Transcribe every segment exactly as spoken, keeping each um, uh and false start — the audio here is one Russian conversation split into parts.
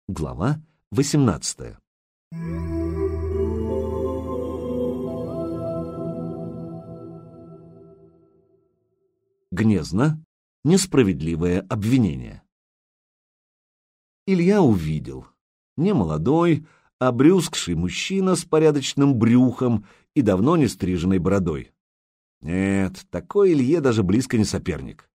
Глава восемнадцатая. Гнезно. Несправедливое обвинение. Илья увидел. Немолодой, обрюзгший мужчина с порядочным брюхом и давно не стриженной бородой. Нет, такой Илье даже близко не соперник.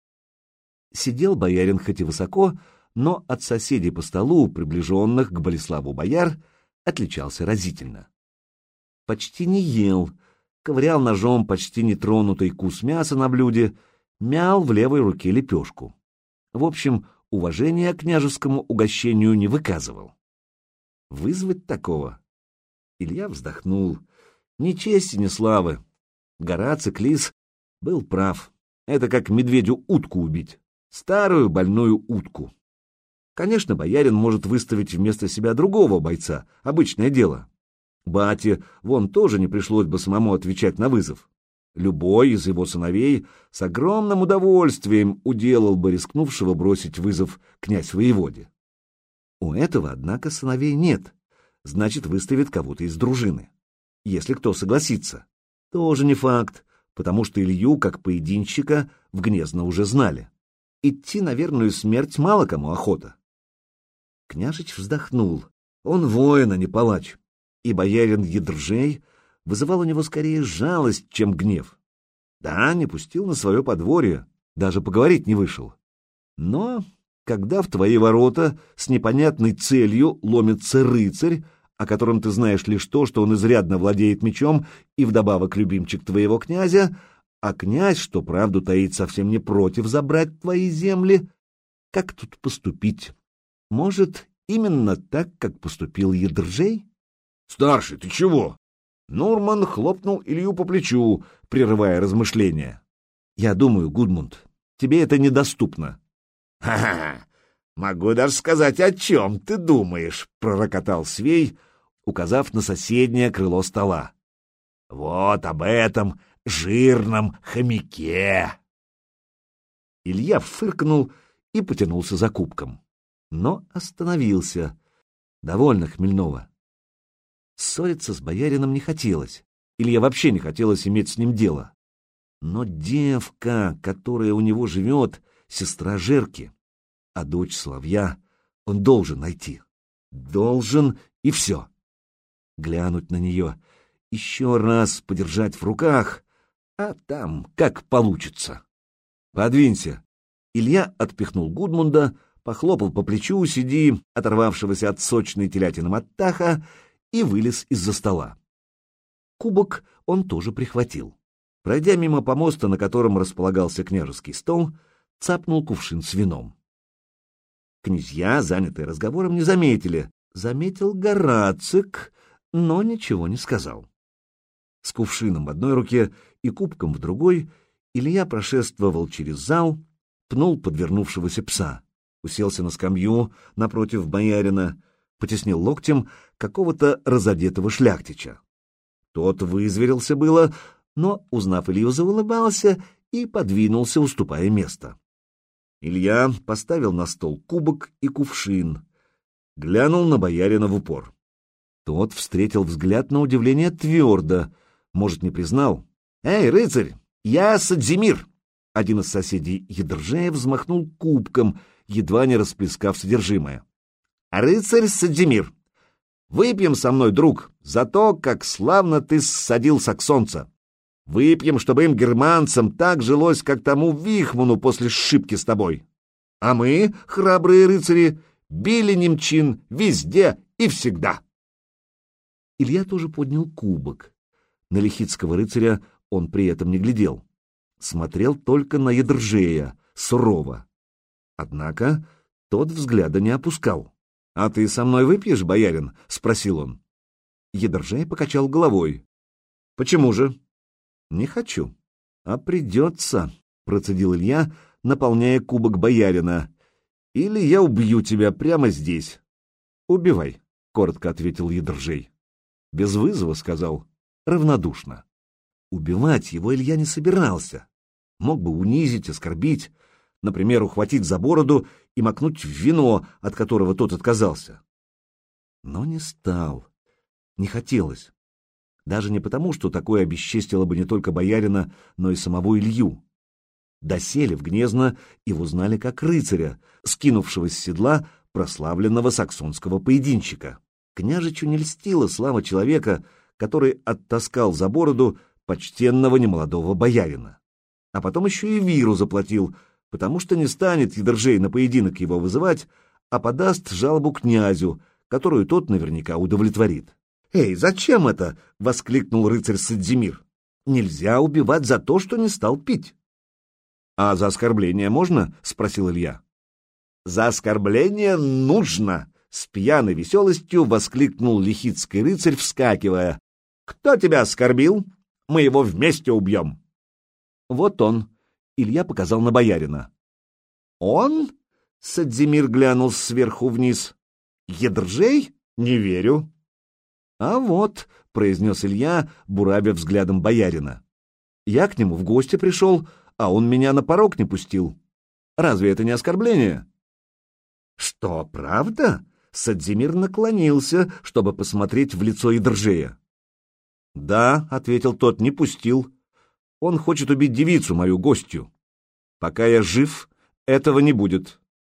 Сидел боярин хоть и высоко, но от соседей по столу, приближенных к Болеславу бояр, отличался разительно. Почти не ел, ковырял ножом почти нетронутый кус мяса на блюде, мял в левой руке лепешку. В общем, уважения к княжескому угощению не выказывал. Вызвать такого? Илья вздохнул. Ни чести, ни славы. Горацик Лис был прав. Это как медведю утку убить. Старую больную утку. Конечно, боярин может выставить вместо себя другого бойца, обычное дело. Бате вон тоже не пришлось бы самому отвечать на вызов. Любой из его сыновей с огромным удовольствием уделал бы рискнувшего бросить вызов князь-воеводе. У этого, однако, сыновей нет, значит, выставит кого-то из дружины. Если кто согласится. Тоже не факт, потому что Илью, как поединщика, в Гнезно уже знали. Идти на верную смерть мало кому охота. Княжич вздохнул. Он воин, а не палач. И боярин Едржей вызывал у него скорее жалость, чем гнев. Да, не пустил на свое подворье, даже поговорить не вышел. Но когда в твои ворота с непонятной целью ломится рыцарь, о котором ты знаешь лишь то, что он изрядно владеет мечом и вдобавок любимчик твоего князя, а князь, что правду таит, совсем не против забрать твои земли, как тут поступить? Может, именно так, как поступил Едржей? — Старший, ты чего? Нурман хлопнул Илью по плечу, прерывая размышления. — Я думаю, Гудмунд, тебе это недоступно. — Ха-ха! Могу даже сказать, о чем ты думаешь, — пророкотал Свей, указав на соседнее крыло стола. — Вот об этом жирном хомяке. Илья фыркнул и потянулся за кубком, но остановился. Довольно хмельного. Ссориться с боярином не хотелось. Илье вообще не хотелось иметь с ним дело. Но девка, которая у него живет, сестра Жерки, а дочь Соловья, он должен найти. Должен, и все. Глянуть на нее, еще раз подержать в руках, а там как получится. Подвинься. Илья отпихнул Гудмунда, похлопал по плечу сиди, оторвавшегося от сочной телятины Маттаха, и вылез из-за стола. Кубок он тоже прихватил. Пройдя мимо помоста, на котором располагался княжеский стол, цапнул кувшин с вином. Князья, занятые разговором, не заметили. Заметил Горацик, но ничего не сказал. С кувшином в одной руке и кубком в другой Илья прошествовал через зал, пнул подвернувшегося пса, уселся на скамью напротив боярина, потеснил локтем какого-то разодетого шляхтича. Тот вызверился было, но, узнав Илью, заулыбался и подвинулся, уступая место. Илья поставил на стол кубок и кувшин, глянул на боярина в упор. Тот встретил взгляд на удивление твердо, может, не признал. «Эй, рыцарь, я Садзимир!» Один из соседей Едржея взмахнул кубком, едва не расплескав содержимое. «Рыцарь Садзимир, выпьем со мной, друг, за то, как славно ты ссадил саксонца. Выпьем, чтобы им, германцам, так жилось, как тому Вихману после сшибки с тобой. А мы, храбрые рыцари, били немчин везде и всегда». Илья тоже поднял кубок. На лихицкого рыцаря он при этом не глядел. Смотрел только на Едржея, сурово. Однако тот взгляда не опускал. — А ты со мной выпьешь, боярин? — спросил он. Едржей покачал головой. — Почему же? — Не хочу. — А придется, — процедил Илья, наполняя кубок боярина. — Или я убью тебя прямо здесь. — Убивай, — коротко ответил Едржей. — Без вызова, — сказал, равнодушно. Убивать его Илья не собирался. Мог бы унизить, оскорбить, например, ухватить за бороду и макнуть в вино, от которого тот отказался. Но не стал. Не хотелось. Даже не потому, что такое обесчестило бы не только боярина, но и самого Илью. Досели в Гнезно его знали как рыцаря, скинувшего с седла прославленного саксонского поединщика. Княжичу не льстила слава человека, который оттаскал за бороду почтенного немолодого боярина. А потом еще и виру заплатил, потому что не станет Едржей на поединок его вызывать, а подаст жалобу князю, которую тот наверняка удовлетворит. «Эй, зачем это?» — воскликнул рыцарь Садзимир. «Нельзя убивать за то, что не стал пить». «А за оскорбление можно?» — спросил Илья. «За оскорбление нужно!» — с пьяной веселостью воскликнул лихицкий рыцарь, вскакивая. «Кто тебя оскорбил? Мы его вместе убьем!» «Вот он!» — Илья показал на боярина. «Он?» — Садзимир глянул сверху вниз. «Едржей? Не верю». «А вот», — произнес Илья, буравя взглядом боярина. «Я к нему в гости пришел, а он меня на порог не пустил. Разве это не оскорбление?» «Что, правда?» — Садзимир наклонился, чтобы посмотреть в лицо Едржея. «Да», — ответил тот, — «не пустил. Он хочет убить девицу, мою гостью. Пока я жив, этого не будет».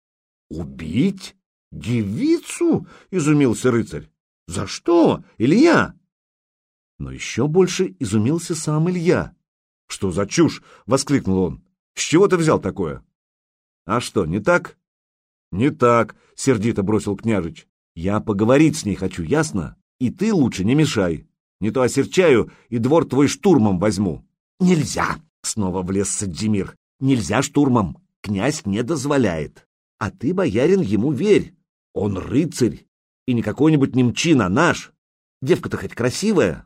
«Убить? Девицу?» — изумился рыцарь. «За что, Илья?» Но еще больше изумился сам Илья. «Что за чушь?» — воскликнул он. «С чего ты взял такое?» «А что, не так?» «Не так», — сердито бросил княжич. «Я поговорить с ней хочу, ясно? И ты лучше не мешай. Не то осерчаю и двор твой штурмом возьму». «Нельзя!» — снова влез Садзимир. «Нельзя штурмом. Князь не дозволяет. А ты, боярин, ему верь. Он рыцарь. И не какой-нибудь немчин, а наш. Девка-то хоть красивая».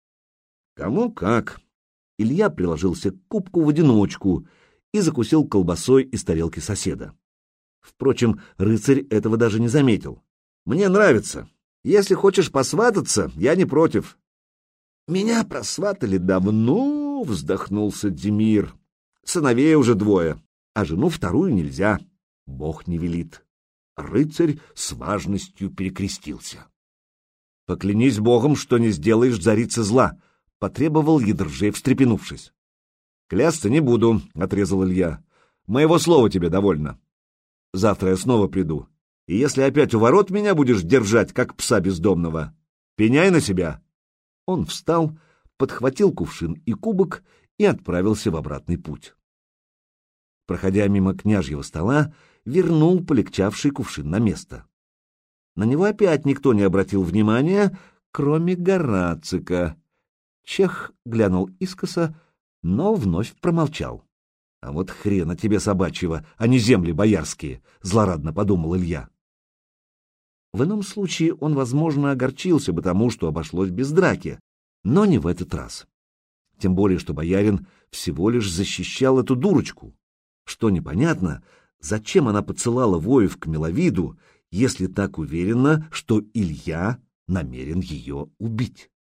«Кому как». Илья приложился к кубку в одиночку и закусил колбасой из тарелки соседа. Впрочем, рыцарь этого даже не заметил. «Мне нравится. Если хочешь посвататься, я не против». «Меня просватали давно», — вздохнул Садзимир. «Сыновей уже двое, а жену вторую нельзя. Бог не велит». Рыцарь с важностью перекрестился. «Поклянись Богом, что не сделаешь царице зла», — потребовал Едржей, встрепенувшись. «Клясться не буду», — отрезал Илья. «Моего слова тебе довольно. Завтра я снова приду, и если опять у ворот меня будешь держать, как пса бездомного, пеняй на себя». Он встал, подхватил кувшин и кубок и отправился в обратный путь. Проходя мимо княжьего стола, вернул полегчавший кувшин на место. На него опять никто не обратил внимания, кроме Горацика. Чех глянул искоса, но вновь промолчал. «А вот хрена тебе собачьего, а не земли боярские», — злорадно подумал Илья. В ином случае он, возможно, огорчился бы тому, что обошлось без драки, но не в этот раз. Тем более, что боярин всего лишь защищал эту дурочку. Что непонятно, зачем она подсылала воев к Миловиду, если так уверена, что Илья намерен ее убить?